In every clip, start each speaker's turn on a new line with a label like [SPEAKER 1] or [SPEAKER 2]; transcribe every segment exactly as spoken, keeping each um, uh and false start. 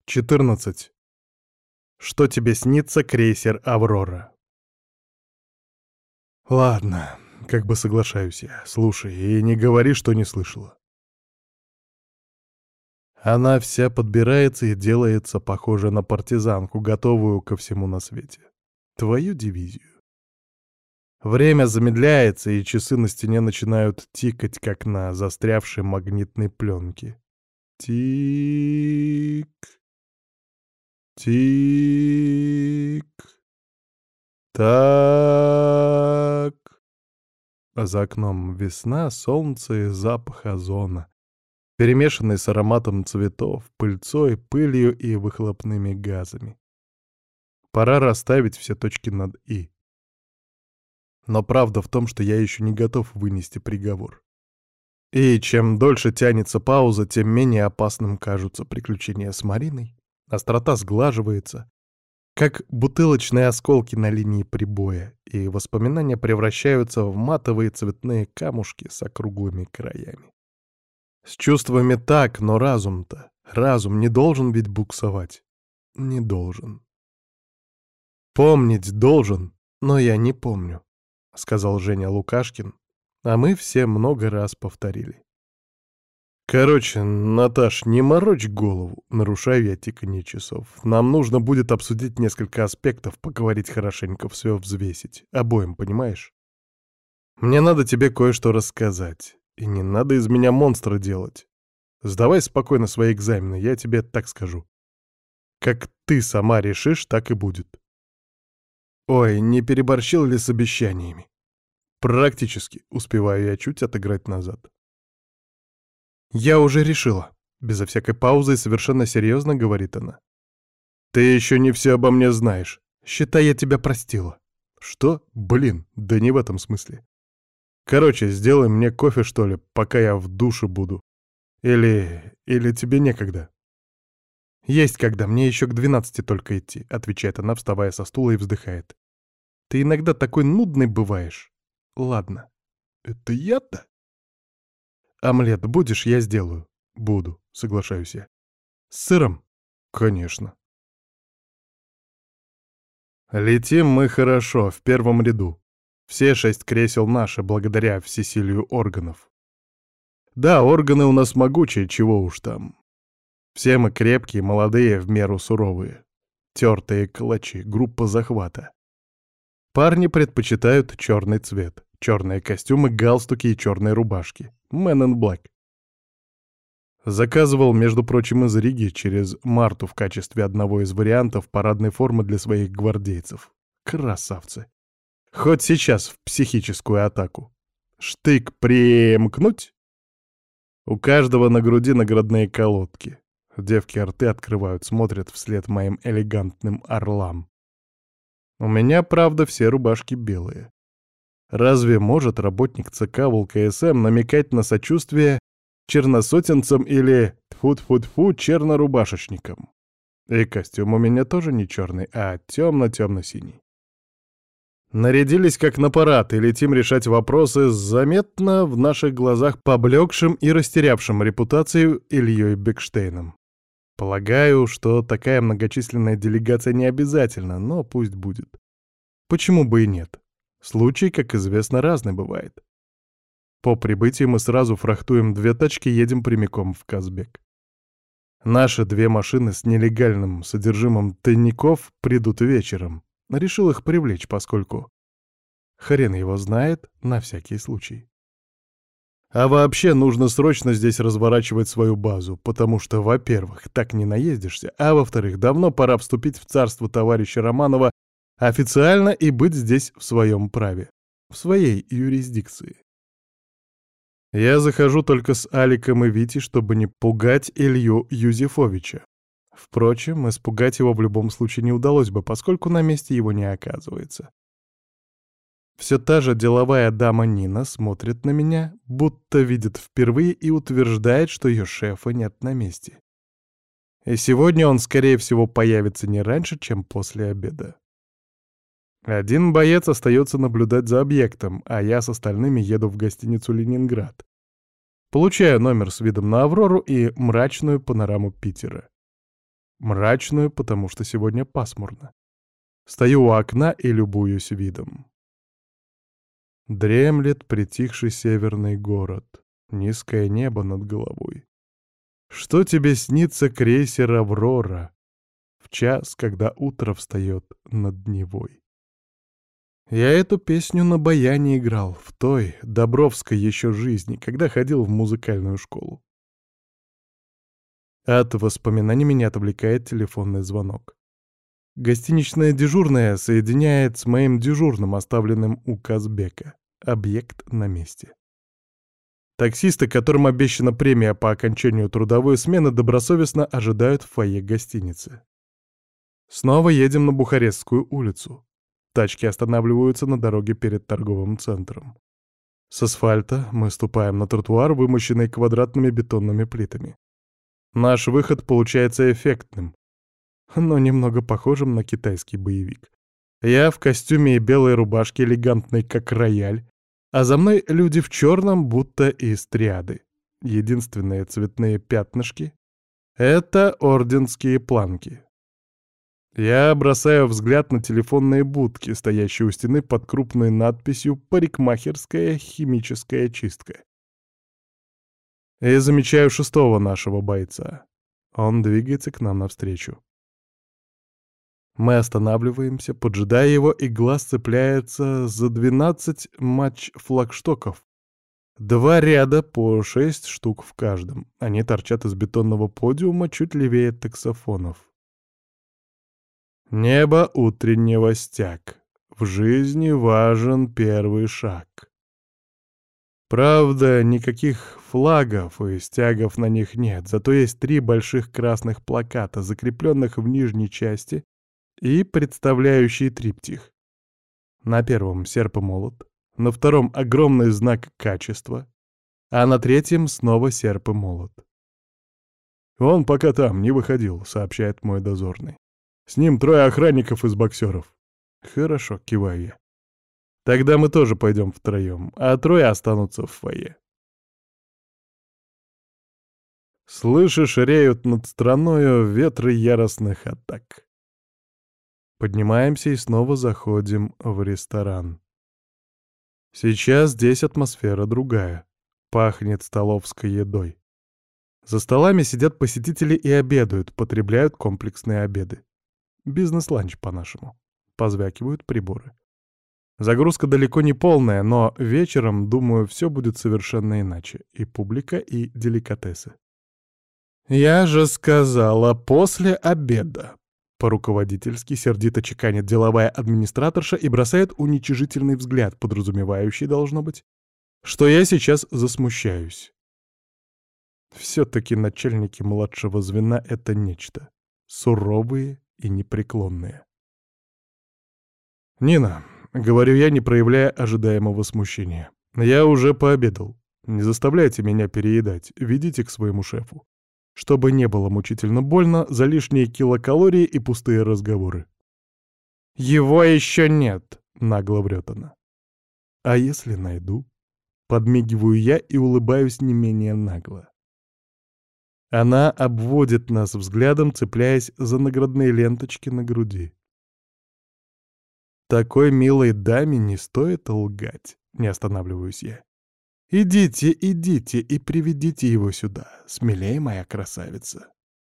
[SPEAKER 1] четырнадцать. Что тебе снится, крейсер «Аврора»? Ладно, как бы соглашаюсь я. Слушай, и не говори, что не слышала. Она вся подбирается и делается похожа на партизанку, готовую ко всему на свете. Твою дивизию. Время замедляется, и часы на стене начинают тикать, как на застрявшей магнитной пленке. Тик, тик, так. А за окном весна, солнце и запах озона, перемешанный с ароматом цветов, пыльцой, пылью и выхлопными газами. Пора расставить все точки над «и». Но правда в том, что я еще не готов вынести приговор. И чем дольше тянется пауза, тем менее опасным кажутся приключения с Мариной. Острота сглаживается, как бутылочные осколки на линии прибоя, и воспоминания превращаются в матовые цветные камушки с округлыми краями. С чувствами так, но разум-то, разум не должен ведь буксовать. Не должен. Помнить должен, но я не помню, — сказал Женя Лукашкин, а мы все много раз повторили. Короче, Наташ, не морочь голову, нарушаю я тиканье часов. Нам нужно будет обсудить несколько аспектов, поговорить хорошенько, все взвесить. Обоим, понимаешь? Мне надо тебе кое-что рассказать. И не надо из меня монстра делать. Сдавай спокойно свои экзамены, я тебе так скажу. Как ты сама решишь, так и будет. Ой, не переборщил ли с обещаниями? Практически успеваю я чуть отыграть назад. «Я уже решила», — безо всякой паузы и совершенно серьезно говорит она. «Ты еще не все обо мне знаешь. Считай, я тебя простила». «Что? Блин, да не в этом смысле. Короче, сделай мне кофе, что ли, пока я в душе буду. Или... или тебе некогда?» «Есть когда, мне еще к двенадцати только идти», — отвечает она, вставая со стула и вздыхает. «Ты иногда такой нудный бываешь. Ладно». «Это я-то?» «Омлет будешь, я сделаю». «Буду», — соглашаюсь я. «С сыром?» «Конечно». Летим мы хорошо, в первом ряду. Все шесть кресел наши, благодаря всесилию органов. Да, органы у нас могучие, чего уж там. Все мы крепкие, молодые, в меру суровые. Тертые калачи, группа захвата. Парни предпочитают черный цвет. Черные костюмы, галстуки и черные рубашки. Men in Black. Заказывал, между прочим, из Риги через Марту в качестве одного из вариантов парадной формы для своих гвардейцев. Красавцы. Хоть сейчас в психическую атаку. Штык примкнуть? У каждого на груди наградные колодки. Девки рты открывают, смотрят вслед моим элегантным орлам. У меня, правда, все рубашки белые. Разве может работник ЦК ВЛКСМ намекать на сочувствие черносотенцам или, тьфу-тьфу-тьфу, чернорубашечникам? И костюм у меня тоже не черный, а темно-темно-синий. Нарядились как на парад и летим решать вопросы с заметно в наших глазах поблекшим и растерявшим репутацию Ильей Бекштейном. Полагаю, что такая многочисленная делегация не обязательна, но пусть будет. Почему бы и нет? Случай, как известно, разный бывает. По прибытии мы сразу фрахтуем две тачки и едем прямиком в Казбек. Наши две машины с нелегальным содержимым тайников придут вечером. Решил их привлечь, поскольку хрен его знает, на всякий случай. А вообще нужно срочно здесь разворачивать свою базу, потому что, во-первых, так не наездишься, а во-вторых, давно пора вступить в царство товарища Романова официально и быть здесь в своем праве, в своей юрисдикции. Я захожу только с Аликом и Витей, чтобы не пугать Илью Юзефовича. Впрочем, испугать его в любом случае не удалось бы, поскольку на месте его не оказывается. Все та же деловая дама Нина смотрит на меня, будто видит впервые и утверждает, что ее шефа нет на месте. И сегодня он, скорее всего, появится не раньше, чем после обеда. Один боец остается наблюдать за объектом, а я с остальными еду в гостиницу «Ленинград». Получаю номер с видом на Аврору и мрачную панораму Питера. Мрачную, потому что сегодня пасмурно. Стою у окна и любуюсь видом. Дремлет притихший северный город, низкое небо над головой. Что тебе снится, крейсер «Аврора», в час, когда утро встает над Невой? Я эту песню на баяне играл в той, Добровской еще жизни, когда ходил в музыкальную школу. От воспоминаний меня отвлекает телефонный звонок. Гостиничная дежурная соединяет с моим дежурным, оставленным у Казбека. Объект на месте. Таксисты, которым обещана премия по окончанию трудовой смены, добросовестно ожидают в фойе гостиницы. Снова едем на Бухарестскую улицу. Тачки останавливаются на дороге перед торговым центром. С асфальта мы ступаем на тротуар, вымощенный квадратными бетонными плитами. Наш выход получается эффектным, но немного похожим на китайский боевик. Я в костюме и белой рубашке, элегантной как рояль, а за мной люди в черном, будто из триады. Единственные цветные пятнышки — это орденские планки. Я бросаю взгляд на телефонные будки, стоящие у стены под крупной надписью «Парикмахерская химическая чистка». И замечаю шестого нашего бойца. Он двигается к нам навстречу. Мы останавливаемся, поджидая его, и глаз цепляется за двенадцать матч-флагштоков. Два ряда по шесть штук в каждом. Они торчат из бетонного подиума чуть левее таксофонов. Небо утреннего стяг. В жизни важен первый шаг. Правда, никаких флагов и стягов на них нет, зато есть три больших красных плаката, закрепленных в нижней части и представляющие триптих. На первом — серп и молот, на втором — огромный знак качества, а на третьем снова серп и молот. «Он пока там, не выходил», — сообщает мой дозорный. «С ним трое охранников из боксеров». «Хорошо», — киваю я. «Тогда мы тоже пойдем втроем, а трое останутся в фойе». Слышишь, реют над страною ветры яростных атак. Поднимаемся и снова заходим в ресторан. Сейчас здесь атмосфера другая. Пахнет столовской едой. За столами сидят посетители и обедают, потребляют комплексные обеды. Бизнес-ланч по-нашему. Позвякивают приборы. Загрузка далеко не полная, но вечером, думаю, все будет совершенно иначе. И публика, и деликатесы. «Я же сказала, после обеда!» По-руководительски сердито чеканит деловая администраторша и бросает уничижительный взгляд, подразумевающий, должно быть, что я сейчас засмущаюсь. Все-таки начальники младшего звена — это нечто. Суровые и непреклонные. «Нина», — говорю я, не проявляя ожидаемого смущения, — «я уже пообедал. Не заставляйте меня переедать, ведите к своему шефу. Чтобы не было мучительно больно за лишние килокалории и пустые разговоры». «Его еще нет», — нагло врет она. «А если найду?» Подмигиваю я и улыбаюсь не менее нагло. Она обводит нас взглядом, цепляясь за наградные ленточки на груди. Такой милой даме не стоит лгать, не останавливаюсь я. «Идите, идите и приведите его сюда, смелее, моя красавица».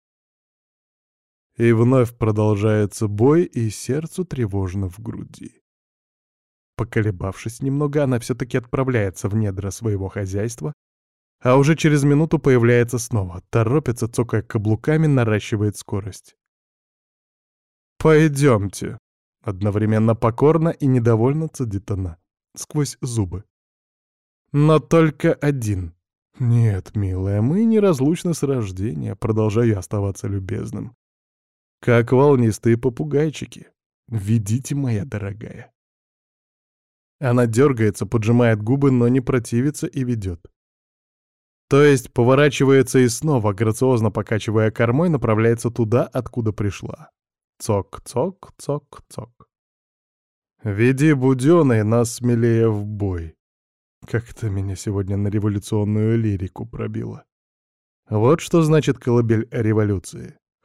[SPEAKER 1] И вновь продолжается бой, и сердцу тревожно в груди. Поколебавшись немного, она все-таки отправляется в недра своего хозяйства, а уже через минуту появляется снова, торопится, цокая каблуками, наращивает скорость. «Пойдемте», — одновременно покорно и недовольно цедит она, сквозь зубы. «Но только один». «Нет, милая, мы неразлучны с рождения», — продолжаю оставаться любезным. «Как волнистые попугайчики. Ведите, моя дорогая». Она дергается, поджимает губы, но не противится и ведет. То есть поворачивается и снова, грациозно покачивая кормой, направляется туда, откуда пришла. Цок-цок, цок-цок. «Веди, будённый, нас смелее в бой». Как-то меня сегодня на революционную лирику пробило. Вот что значит колыбель революции.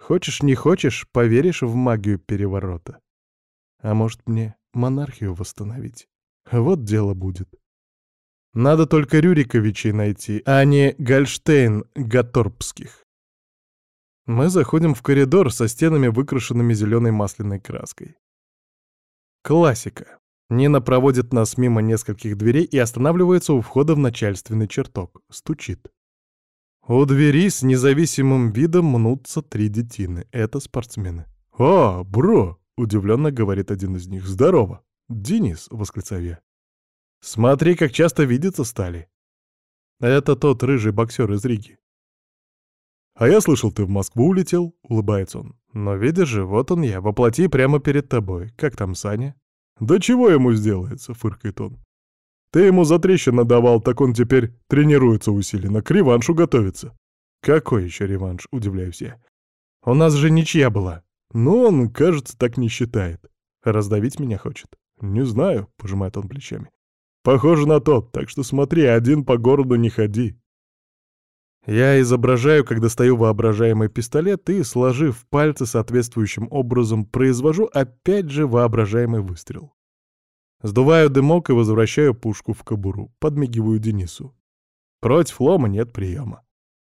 [SPEAKER 1] Хочешь, не хочешь, поверишь в магию переворота. А может, мне монархию восстановить? Вот дело будет. Надо только Рюриковичей найти, а не Гольштейн-Гаторпских. Мы заходим в коридор со стенами, выкрашенными зеленой масляной краской. Классика. Нина проводит нас мимо нескольких дверей и останавливается у входа в начальственный чертог. Стучит. У двери с независимым видом мнутся три детины. Это спортсмены. «О, бро!» — удивленно говорит один из них. «Здорово!» «Денис!» — восклицаю я. «Смотри, как часто видеться стали!» Это тот рыжий боксер из Риги. «А я слышал, ты в Москву улетел?» — улыбается он. «Но видишь же, вот он я, воплоти прямо перед тобой. Как там Саня?» «Да чего ему сделается?» — фыркает он. «Ты ему затрещину давал, так он теперь тренируется усиленно, к реваншу готовится». «Какой еще реванш?» — удивляюсь я. «У нас же ничья была». «Ну, он, кажется, так не считает. Раздавить меня хочет». «Не знаю», — пожимает он плечами. «Похоже на то, так что смотри, один по городу не ходи». Я изображаю, как достаю воображаемый пистолет и, сложив пальцы соответствующим образом, произвожу опять же воображаемый выстрел. Сдуваю дымок и возвращаю пушку в кобуру. Подмигиваю Денису. Против лома нет приема.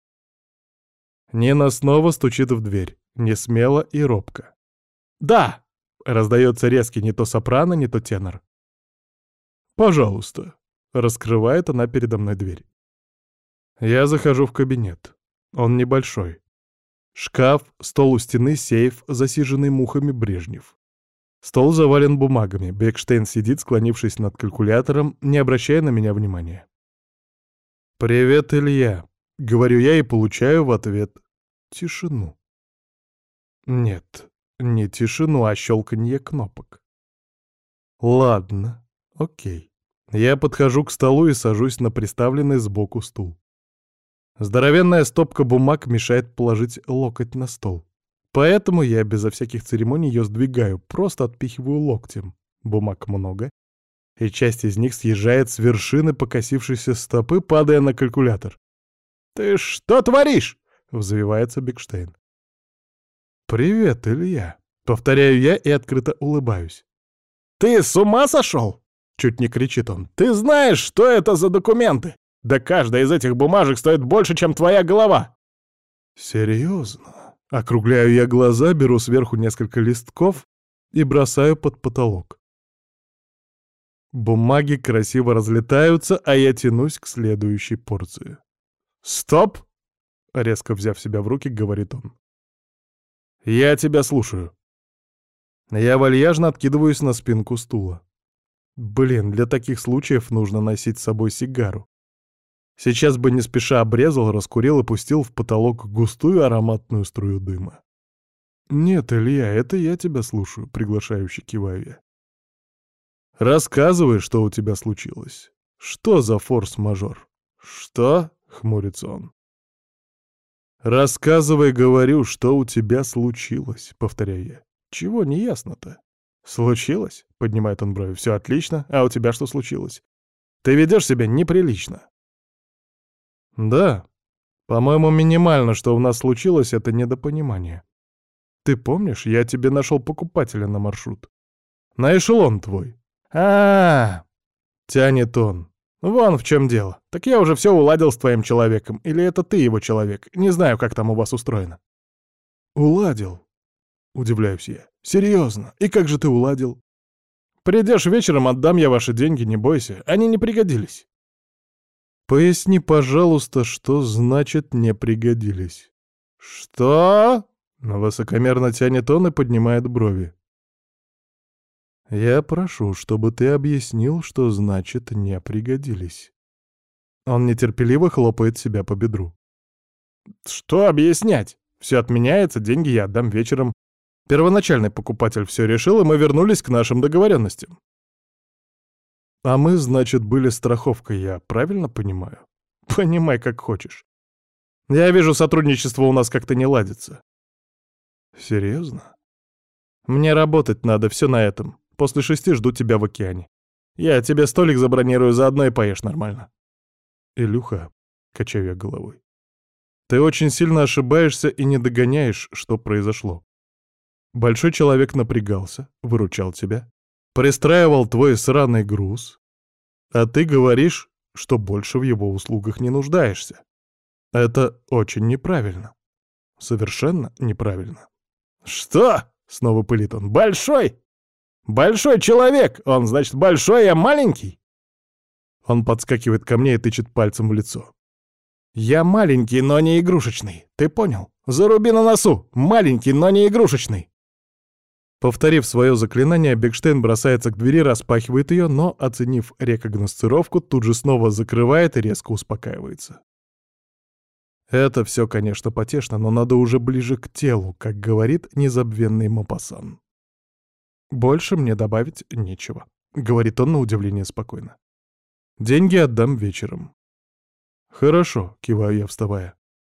[SPEAKER 1] Нина снова стучит в дверь. Не смело и робко. «Да!» — раздается резкий не то сопрано, не то тенор. «Пожалуйста!» — раскрывает она передо мной дверь. Я захожу в кабинет. Он небольшой. Шкаф, стол у стены, сейф, засиженный мухами Брежнев. Стол завален бумагами. Бекштейн сидит, склонившись над калькулятором, не обращая на меня внимания. «Привет, Илья», — говорю я и получаю в ответ тишину. Нет, не тишину, а щелканье кнопок. Ладно, окей. Я подхожу к столу и сажусь на приставленный сбоку стул. Здоровенная стопка бумаг мешает положить локоть на стол. Поэтому я безо всяких церемоний ее сдвигаю, просто отпихиваю локтем. Бумаг много, и часть из них съезжает с вершины покосившейся стопы, падая на калькулятор. «Ты что творишь?» — взвивается Бекштейн. «Привет, Илья», — повторяю я и открыто улыбаюсь. «Ты с ума сошел?» — чуть не кричит он. «Ты знаешь, что это за документы? Да каждая из этих бумажек стоит больше, чем твоя голова!» «Серьезно?» Округляю я глаза, беру сверху несколько листков и бросаю под потолок. Бумаги красиво разлетаются, а я тянусь к следующей порции. «Стоп!» — резко взяв себя в руки, говорит он. «Я тебя слушаю». Я вальяжно откидываюсь на спинку стула. Блин, для таких случаев нужно носить с собой сигару. Сейчас бы не спеша обрезал, раскурил и пустил в потолок густую ароматную струю дыма. «Нет, Илья, это я тебя слушаю», — приглашающе киваю я. «Рассказывай, что у тебя случилось. Что за форс-мажор?» «Что?» — хмурится он. «Рассказывай, говорю, что у тебя случилось», — повторяю я. «Чего не ясно-то?» «Случилось?» — поднимает он брови. «Все отлично, а у тебя что случилось? Ты ведешь себя неприлично». «Да. По-моему, минимально, что у нас случилось, это недопонимание. Ты помнишь, я тебе нашел покупателя на маршрут? На эшелон твой». А-а-а! Тянет он. «Вон в чем дело. Так я уже все уладил с твоим человеком. Или это ты его человек? Не знаю, как там у вас устроено». «Уладил?» — удивляюсь я. «Серьезно? И как же ты уладил?» «Придешь вечером, отдам я ваши деньги, не бойся. Они не пригодились». «Поясни, пожалуйста, что значит «не пригодились»?» «Что?» — высокомерно тянет он и поднимает брови. «Я прошу, чтобы ты объяснил, что значит «не пригодились». Он нетерпеливо хлопает себя по бедру. «Что объяснять? Все отменяется, деньги я отдам вечером. Первоначальный покупатель все решил, и мы вернулись к нашим договоренностям». «А мы, значит, были страховкой, я правильно понимаю?» «Понимай, как хочешь. Я вижу, сотрудничество у нас как-то не ладится». «Серьезно?» «Мне работать надо, все на этом. После шести жду тебя в океане. Я тебе столик забронирую, заодно и поешь нормально». «Илюха», — качаю я головой, Ты очень сильно ошибаешься и не догоняешь, что произошло. Большой человек напрягался, выручал тебя, пристраивал твой сраный груз, а ты говоришь, что больше в его услугах не нуждаешься. Это очень неправильно. Совершенно неправильно. «Что?» — снова пылит он. «Большой? Большой человек! Он, значит, большой, а маленький?» Он подскакивает ко мне и тычет пальцем в лицо. «Я маленький, но не игрушечный. Ты понял? Заруби на носу! Маленький, но не игрушечный!» Повторив свое заклинание, Бекштейн бросается к двери, распахивает ее, но, оценив рекогносцировку, тут же снова закрывает и резко успокаивается. Это все, конечно, потешно, но надо уже ближе к телу, как говорит незабвенный Мопассан. «Больше мне добавить нечего», — говорит он на удивление спокойно. «Деньги отдам вечером». «Хорошо», — киваю я, вставая.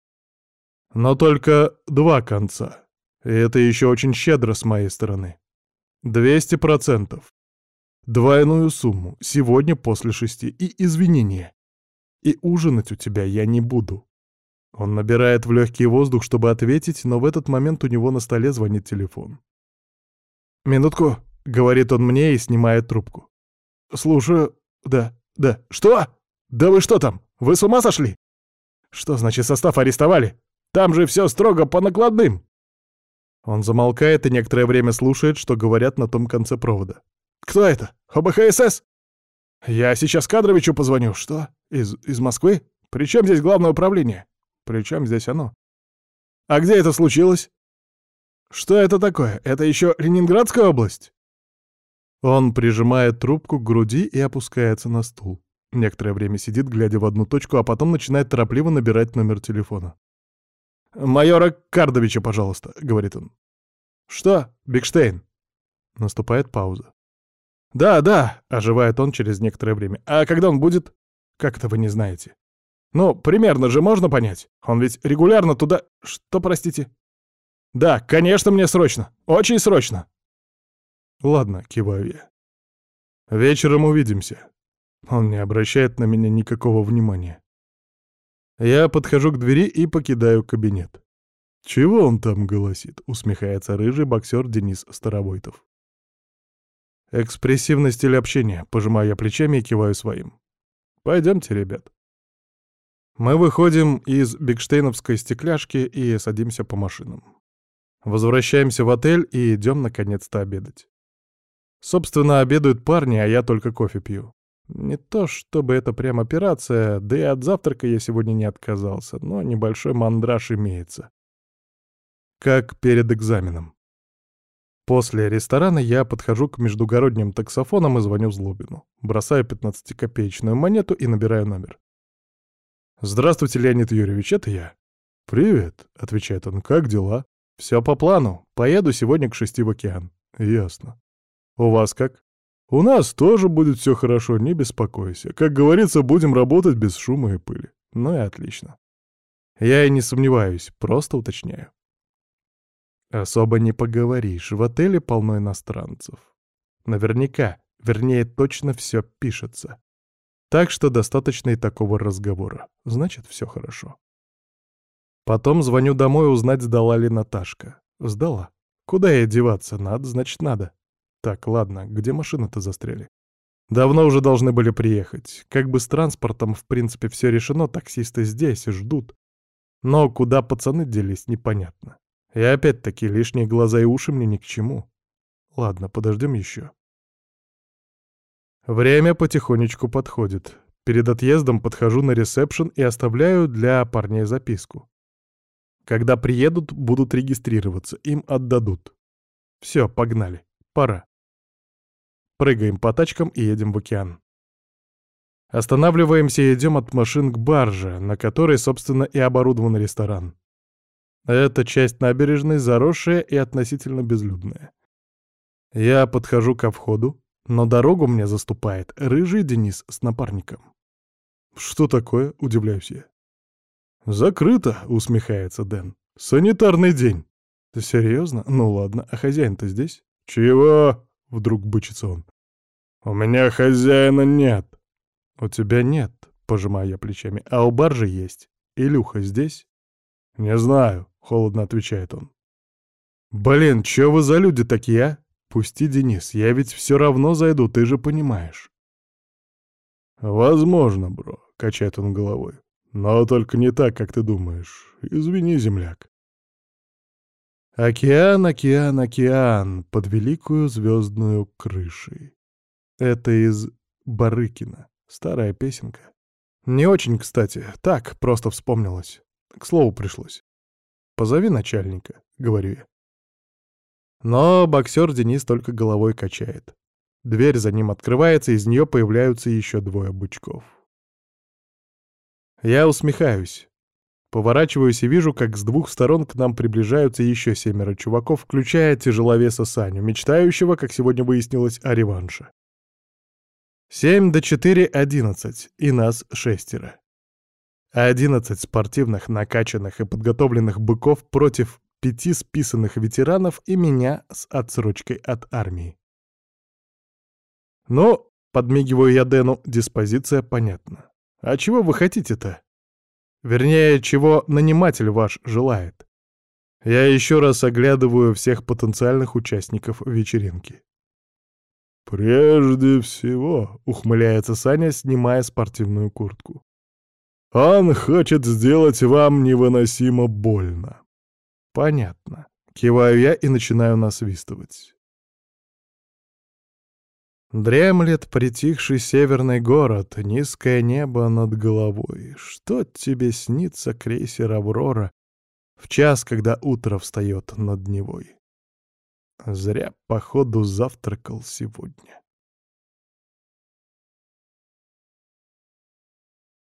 [SPEAKER 1] «Но только два конца. И это еще очень щедро с моей стороны. Двести процентов. Двойную сумму, сегодня после шести, и извинения. И ужинать у тебя я не буду». Он набирает в легкий воздух, чтобы ответить, но в этот момент у него на столе звонит телефон. «Минутку», — говорит он мне и снимает трубку. «Слушаю. Да, да. Что? Да вы что там? Вы с ума сошли? Что значит состав арестовали? Там же все строго по накладным». Он замолкает и некоторое время слушает, что говорят на том конце провода. «Кто это? ОБХСС? Я сейчас Кадровичу позвоню. Что? Из, из Москвы? При чем здесь главное управление? При чем здесь оно? А где это случилось? Что это такое? Это еще Ленинградская область?» Он прижимает трубку к груди и опускается на стул. Некоторое время сидит, глядя в одну точку, а потом начинает торопливо набирать номер телефона. «Майора Кардовича, пожалуйста», — говорит он. «Что, Бекштейн?» Наступает пауза. «Да, да», — оживает он через некоторое время. «А когда он будет?» «Как это вы не знаете?» «Ну, примерно же можно понять. Он ведь регулярно туда...» «Что, простите?» «Да, конечно, мне срочно. Очень срочно». «Ладно», — киваю я. «Вечером увидимся». Он не обращает на меня никакого внимания. Я подхожу к двери и покидаю кабинет. «Чего он там голосит?» — усмехается рыжий боксер Денис Старовойтов. Экспрессивный стиль общения, пожимаю я плечами и киваю своим. «Пойдемте, ребят». Мы выходим из бекштейновской стекляшки и садимся по машинам. Возвращаемся в отель и идем наконец-то обедать. Собственно, обедают парни, а я только кофе пью. Не то чтобы это прям операция, да и от завтрака я сегодня не отказался, но небольшой мандраж имеется. Как перед экзаменом. После ресторана я подхожу к междугородним таксофонам и звоню Злобину. Бросаю пятнадцатикопеечную монету и набираю номер. «Здравствуйте, Леонид Юрьевич, это я». «Привет», — отвечает он, — «как дела?» «Все по плану. Поеду сегодня к шести в океан». «Ясно. У вас как?» «У нас тоже будет все хорошо, не беспокойся. Как говорится, будем работать без шума и пыли». «Ну и отлично». Я и не сомневаюсь, просто уточняю. Особо не поговоришь, в отеле полно иностранцев. Наверняка, вернее, точно все пишется. Так что достаточно и такого разговора. Значит, все хорошо. Потом звоню домой узнать, сдала ли Наташка. Сдала. Куда ей деваться? Надо, значит, надо. Так, ладно, где машины-то застряли? Давно уже должны были приехать. Как бы с транспортом, в принципе, все решено, таксисты здесь и ждут. Но куда пацаны делись, непонятно. И опять-таки лишние глаза и уши мне ни к чему. Ладно, подождем еще. Время потихонечку подходит. Перед отъездом подхожу на ресепшн и оставляю для парней записку. Когда приедут, будут регистрироваться, им отдадут. Все, погнали, пора. Прыгаем по тачкам и едем в океан. Останавливаемся и идем от машин к барже, на которой, собственно, и оборудован ресторан. Эта часть набережной заросшая и относительно безлюдная. Я подхожу ко входу, но дорогу мне заступает рыжий Денис с напарником. «Что такое?» — удивляюсь я. «Закрыто», — усмехается Дэн. «Санитарный день». «Ты серьезно? Ну ладно, а хозяин-то здесь?» «Чего?» — вдруг бычится он. «У меня хозяина нет». «У тебя нет», — пожимаю я плечами, — «а у баржи есть. Илюха здесь?» «Не знаю», — холодно отвечает он. «Блин, чё вы за люди такие, а? Пусти, Денис, я ведь все равно зайду, ты же понимаешь». «Возможно, бро», — качает он головой. «Но только не так, как ты думаешь. Извини, земляк». Океан, океан, океан под великую звездную крышей. Это из Барыкина. Старая песенка. Не очень, кстати. Так, просто вспомнилось. К слову пришлось. «Позови начальника», — говорю я. Но боксер Денис только головой качает. Дверь за ним открывается, из нее появляются еще двое бычков. Я усмехаюсь. Поворачиваюсь и вижу, как с двух сторон к нам приближаются еще семеро чуваков, включая тяжеловеса Саню, мечтающего, как сегодня выяснилось, о реванше. Семь до четыре — одиннадцать, и нас шестеро. Одиннадцать спортивных, накачанных и подготовленных быков против пяти списанных ветеранов и меня с отсрочкой от армии. Ну, подмигиваю я Дэну, диспозиция понятна. А чего вы хотите-то? Вернее, чего наниматель ваш желает? Я еще раз оглядываю всех потенциальных участников вечеринки. «Прежде всего», — ухмыляется Саня, снимая спортивную куртку, «он хочет сделать вам невыносимо больно». «Понятно». Киваю я и начинаю насвистывать. Дремлет притихший северный город, низкое небо над головой. Что тебе снится, крейсер «Аврора», в час, когда утро встает над Невой? Зря, походу, завтракал сегодня.